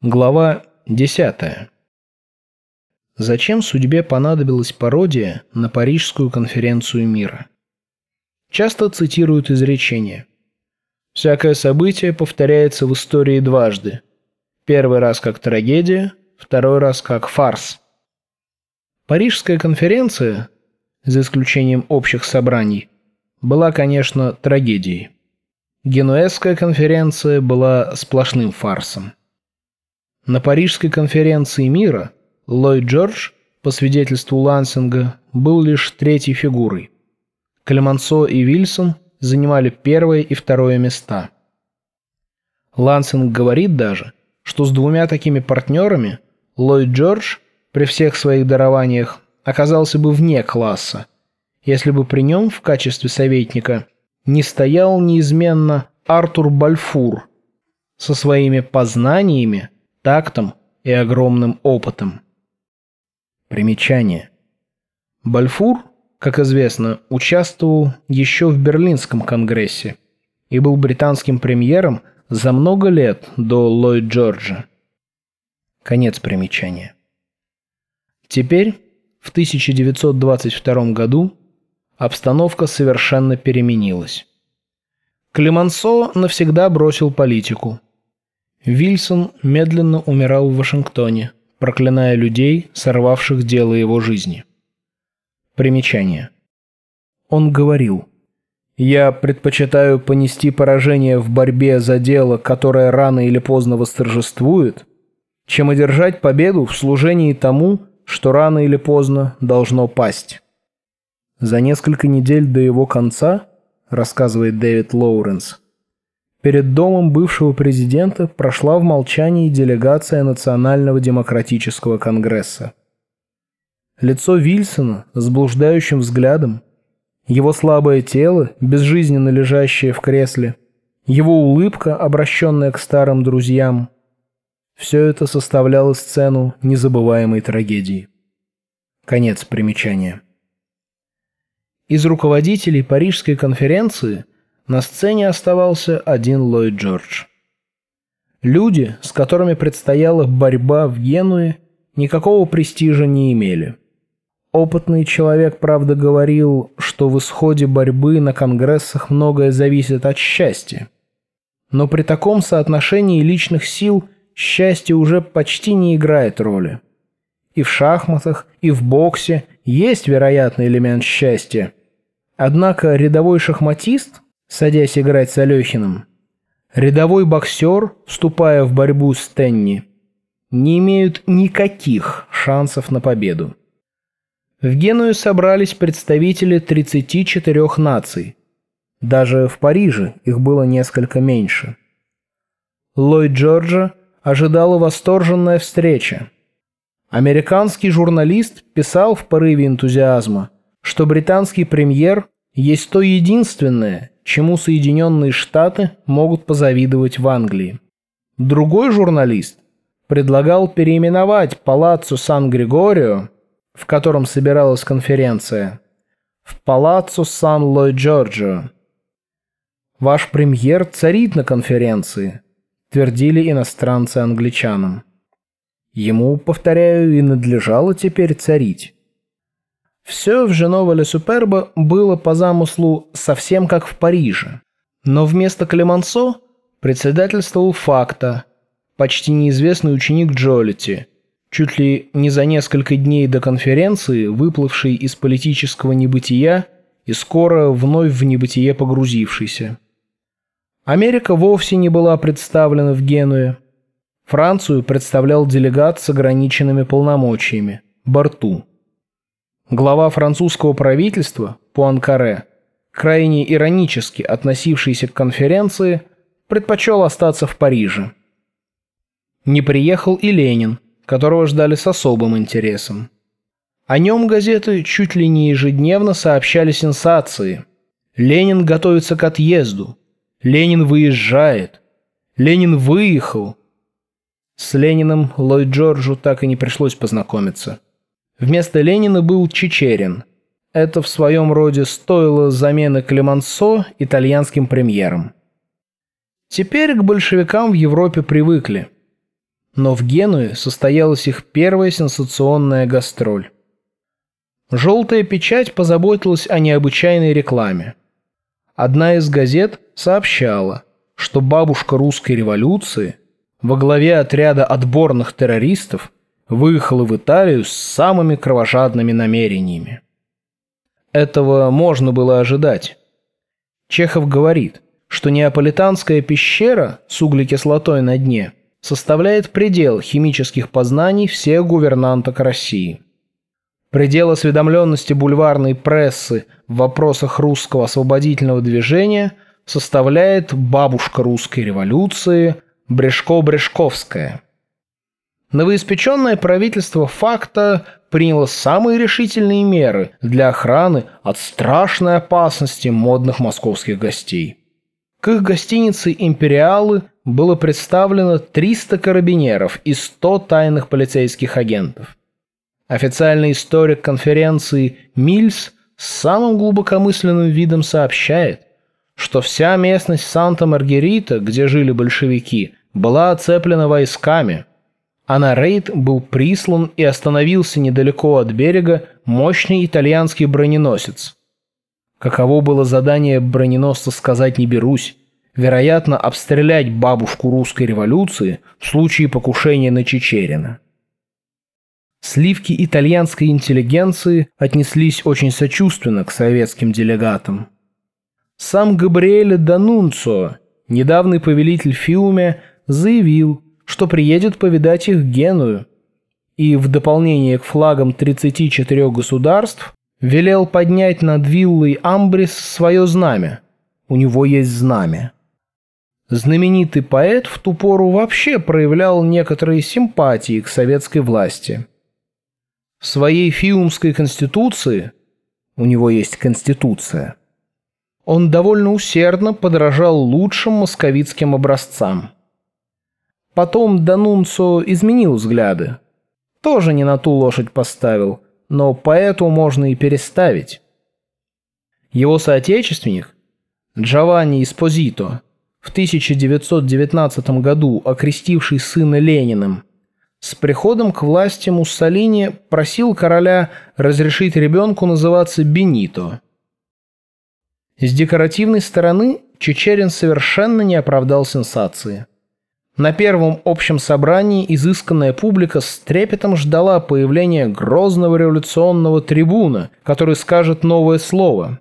Глава 10. Зачем судьбе понадобилась пародия на Парижскую конференцию мира? Часто цитируют изречение: «Всякое событие повторяется в истории дважды. Первый раз как трагедия, второй раз как фарс». Парижская конференция, за исключением общих собраний, была, конечно, трагедией. Генуэзская конференция была сплошным фарсом. На Парижской конференции мира Ллойд Джордж, по свидетельству Лансинга, был лишь третьей фигурой. Клемансо и Вильсон занимали первое и второе места. Лансинг говорит даже, что с двумя такими партнерами Ллойд Джордж при всех своих дарованиях оказался бы вне класса, если бы при нем в качестве советника не стоял неизменно Артур Бальфур со своими познаниями, тактом и огромным опытом. Примечание. Бальфур, как известно, участвовал еще в Берлинском конгрессе и был британским премьером за много лет до Ллойд Джорджа. Конец примечания. Теперь, в 1922 году, обстановка совершенно переменилась. Клемансо навсегда бросил политику. Вильсон медленно умирал в Вашингтоне, проклиная людей, сорвавших дело его жизни. Примечание. Он говорил: «Я предпочитаю понести поражение в борьбе за дело, которое рано или поздно восторжествует, чем одержать победу в служении тому, что рано или поздно должно пасть». За несколько недель до его конца, рассказывает Дэвид Лоуренс, перед домом бывшего президента прошла в молчании делегация Национального демократического конгресса. Лицо Вильсона с блуждающим взглядом, его слабое тело, безжизненно лежащее в кресле, его улыбка, обращенная к старым друзьям – все это составляло сцену незабываемой трагедии. Конец примечания. Из руководителей Парижской конференции на сцене оставался один Ллойд Джордж. Люди, с которыми предстояла борьба в Генуе, никакого престижа не имели. Опытный человек, правда, говорил, что в исходе борьбы на конгрессах многое зависит от счастья. Но при таком соотношении личных сил счастье уже почти не играет роли. И в шахматах, и в боксе есть вероятный элемент счастья. Однако рядовой шахматист, садясь играть с Алехиным, рядовой боксер, вступая в борьбу с Тенни, не имеют никаких шансов на победу. В Генуе собрались представители 34 наций. Даже в Париже их было несколько меньше. Ллойд Джорджа ожидала восторженная встреча. Американский журналист писал в порыве энтузиазма, что британский премьер есть то единственное, чему Соединенные Штаты могут позавидовать в Англии. Другой журналист предлагал переименовать Палаццо Сан-Григорио, в котором собиралась конференция, в Палаццо Сан-Ллойд-Джорджио. «Ваш премьер царит на конференции», твердили иностранцы англичанам. Ему, повторяю, и надлежало теперь царить. Все в Женова-ле-Супербо было по замыслу совсем как в Париже. Но вместо Клемансо председательствовал Факта, почти неизвестный ученик Джолити, чуть ли не за несколько дней до конференции выплывший из политического небытия и скоро вновь в небытие погрузившийся. Америка вовсе не была представлена в Генуе. Францию представлял делегат с ограниченными полномочиями – Барту. Глава французского правительства, Пуанкаре, крайне иронически относившийся к конференции, предпочел остаться в Париже. Не приехал и Ленин, которого ждали с особым интересом. О нем газеты чуть ли не ежедневно сообщали сенсации. Ленин готовится к отъезду. Ленин выезжает. Ленин выехал. С Лениным Ллойд Джорджу так и не пришлось познакомиться. Вместо Ленина был Чичерин. Это в своем роде стоило замены Клемансо итальянским премьером. Теперь к большевикам в Европе привыкли. но в Генуе состоялась их первая сенсационная гастроль. «Желтая печать» позаботилась о необычайной рекламе. Одна из газет сообщала, что бабушка русской революции во главе отряда отборных террористов выехала в Италию с самыми кровожадными намерениями. Этого можно было ожидать. Чехов говорит, что неаполитанская пещера с углекислотой на дне составляет предел химических познаний всех гувернанток России. Предел осведомленности бульварной прессы в вопросах русского освободительного движения составляет бабушка русской революции Брешко-Брешковская. Новоиспеченное правительство факта приняло самые решительные меры для охраны от страшной опасности модных московских гостей. К их гостинице «Империалы» было представлено 300 карабинеров и 100 тайных полицейских агентов. Официальный историк конференции Мильс с самым глубокомысленным видом сообщает, что вся местность Санта-Маргарита, где жили большевики, была оцеплена войсками, а на рейд был прислан и остановился недалеко от берега мощный итальянский броненосец. Каково было задание броненосца, сказать не берусь. Вероятно, обстрелять бабушку русской революции в случае покушения на Чичерина. Сливки итальянской интеллигенции отнеслись очень сочувственно к советским делегатам. Сам Габриэле Данунцио, недавний повелитель Фиуме, заявил, что приедет повидать их Геную, и в дополнение к флагам 34 государств велел поднять над виллой Амбрис свое знамя. У него есть знамя. Знаменитый поэт в ту пору вообще проявлял некоторые симпатии к советской власти. В своей фиумской конституции, у него есть конституция, он довольно усердно подражал лучшим московитским образцам. Потом Данунцио изменил взгляды. Тоже не на ту лошадь поставил, но поэту можно и переставить. Его соотечественник Джованни Эспозито, в 1919 году окрестивший сына Лениным, с приходом к власти Муссолини просил короля разрешить ребенку называться Бенито. С декоративной стороны Чичерин совершенно не оправдал сенсации. На первом общем собрании изысканная публика с трепетом ждала появления грозного революционного трибуна, который скажет новое слово.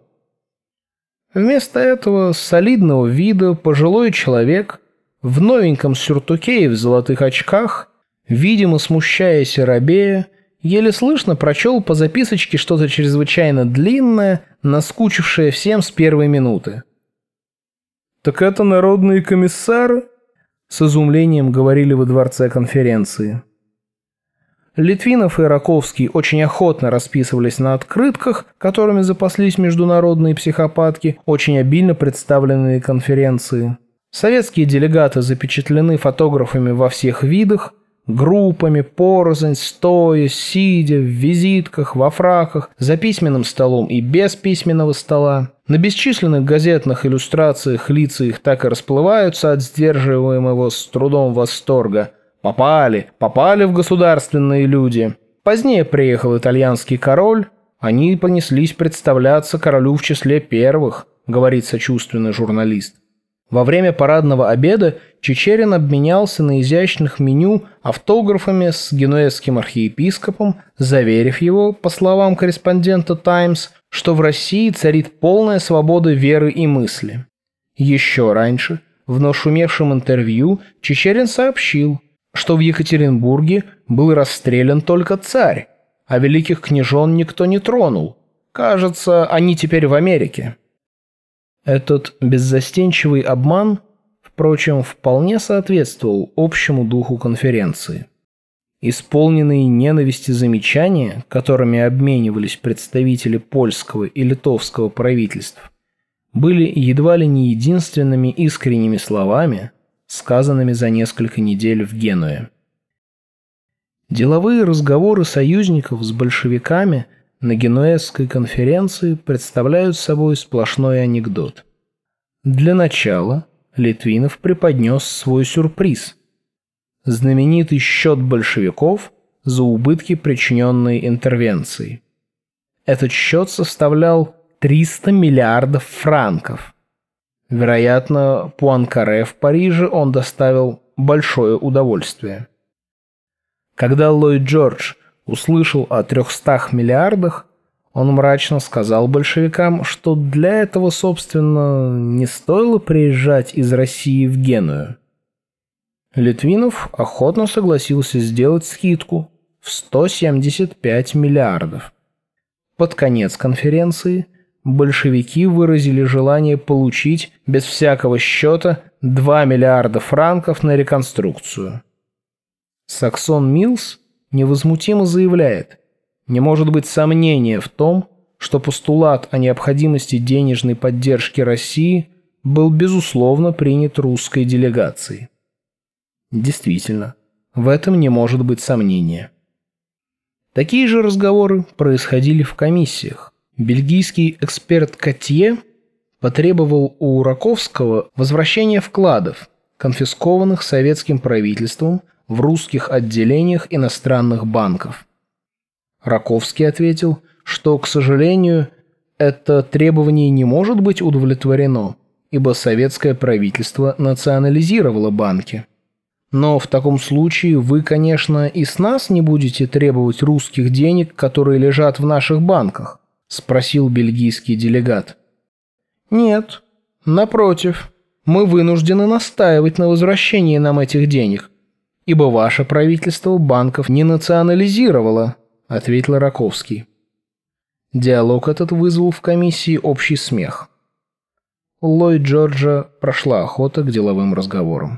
Вместо этого солидного вида пожилой человек в новеньком сюртуке и в золотых очках, видимо смущаясь и робея, еле слышно прочел по записочке что-то чрезвычайно длинное, наскучившее всем с первой минуты. «Так это народные комиссары?» — с изумлением говорили во дворце конференции. Литвинов и Раковский очень охотно расписывались на открытках, которыми запаслись международные психопатки, очень обильно представленные конференции. Советские делегаты запечатлены фотографами во всех видах, группами, порознь, стоя, сидя, в визитках, во фраках, за письменным столом и без письменного стола. На бесчисленных газетных иллюстрациях лица их так и расплываются от сдерживаемого с трудом восторга. Попали в государственные люди. Позднее приехал итальянский король, они понеслись представляться королю в числе первых, говорит сочувственный журналист. Во время парадного обеда Чичерин обменялся на изящных меню автографами с генуэзским архиепископом, заверив его, по словам корреспондента «Таймс», что в России царит полная свобода веры и мысли. Еще раньше, в нашумевшем интервью, Чичерин сообщил, что в Екатеринбурге был расстрелян только царь, а великих княжон никто не тронул. Кажется, они теперь в Америке. Этот беззастенчивый обман, впрочем, вполне соответствовал общему духу конференции. Исполненные ненависти замечания, которыми обменивались представители польского и литовского правительств, были едва ли не единственными искренними словами, сказанными за несколько недель в Генуе. Деловые разговоры союзников с большевиками на Генуэзской конференции представляют собой сплошной анекдот. Для начала Литвинов преподнес свой сюрприз. знаменитый счет большевиков за убытки, причиненные интервенцией. Этот счет составлял 300 миллиардов франков. Вероятно, Пуанкаре в Париже он доставил большое удовольствие. Когда Ллойд Джордж услышал о 300 миллиардах, он мрачно сказал большевикам, что для этого, собственно, не стоило приезжать из России в Геную. Литвинов охотно согласился сделать скидку в 175 миллиардов. Под конец конференции большевики выразили желание получить без всякого счета 2 миллиарда франков на реконструкцию. Саксон Миллс невозмутимо заявляет: не может быть сомнения в том, что постулат о необходимости денежной поддержки России был безусловно принят русской делегацией. Действительно, в этом не может быть сомнения. Такие же разговоры происходили в комиссиях. Бельгийский эксперт Котье потребовал у Раковского возвращения вкладов, конфискованных советским правительством в русских отделениях иностранных банков. Раковский ответил, что, к сожалению, это требование не может быть удовлетворено, ибо советское правительство национализировало банки. Но в таком случае вы, конечно, и с нас не будете требовать русских денег, которые лежат в наших банках, спросил бельгийский делегат. Нет, напротив, мы вынуждены настаивать на возвращении нам этих денег, ибо ваше правительство банков не национализировало, ответил Раковский. Диалог этот вызвал в комиссии общий смех. У Ллойд Джорджа прошла охота к деловым разговорам.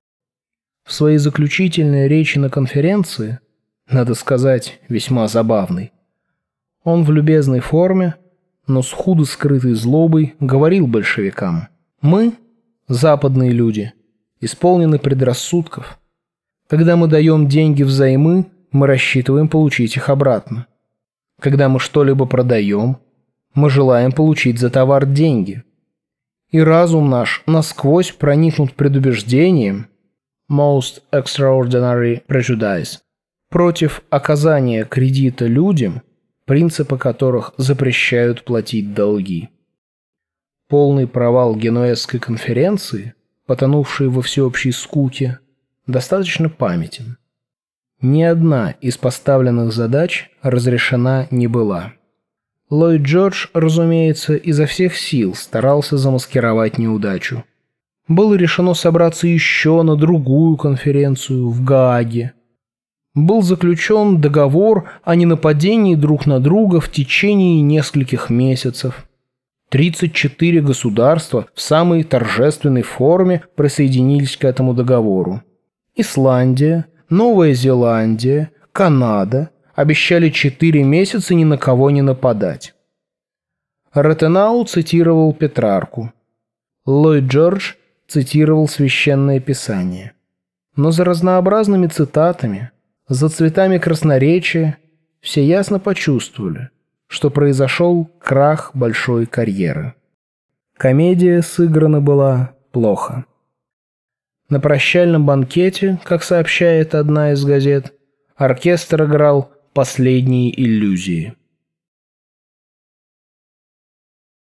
В своей заключительной речи на конференции, надо сказать, весьма забавной, он в любезной форме, но с худо скрытой злобой говорил большевикам: «Мы, западные люди, исполнены предрассудков. Когда мы даем деньги взаймы, мы рассчитываем получить их обратно. Когда мы что-либо продаем, мы желаем получить за товар деньги. И разум наш насквозь проникнут предубеждением, most extraordinary prejudice, против оказания кредита людям, принципы которых запрещают платить долги». Полный провал Генуэзской конференции, потонувший во всеобщей скуке, достаточно памятен. Ни одна из поставленных задач разрешена не была. Ллойд Джордж, разумеется, изо всех сил старался замаскировать неудачу. Было решено собраться еще на другую конференцию в Гааге. Был заключен договор о ненападении друг на друга в течение нескольких месяцев. 34 государства в самой торжественной форме присоединились к этому договору. Исландия, Новая Зеландия, Канада обещали 4 месяца ни на кого не нападать. Ротенау цитировал Петрарку. Ллойд Джордж цитировал Священное Писание. Но за разнообразными цитатами, за цветами красноречия все ясно почувствовали, что произошел крах большой карьеры. Комедия сыграна была плохо. На прощальном банкете, как сообщает одна из газет, оркестр играл последние иллюзии.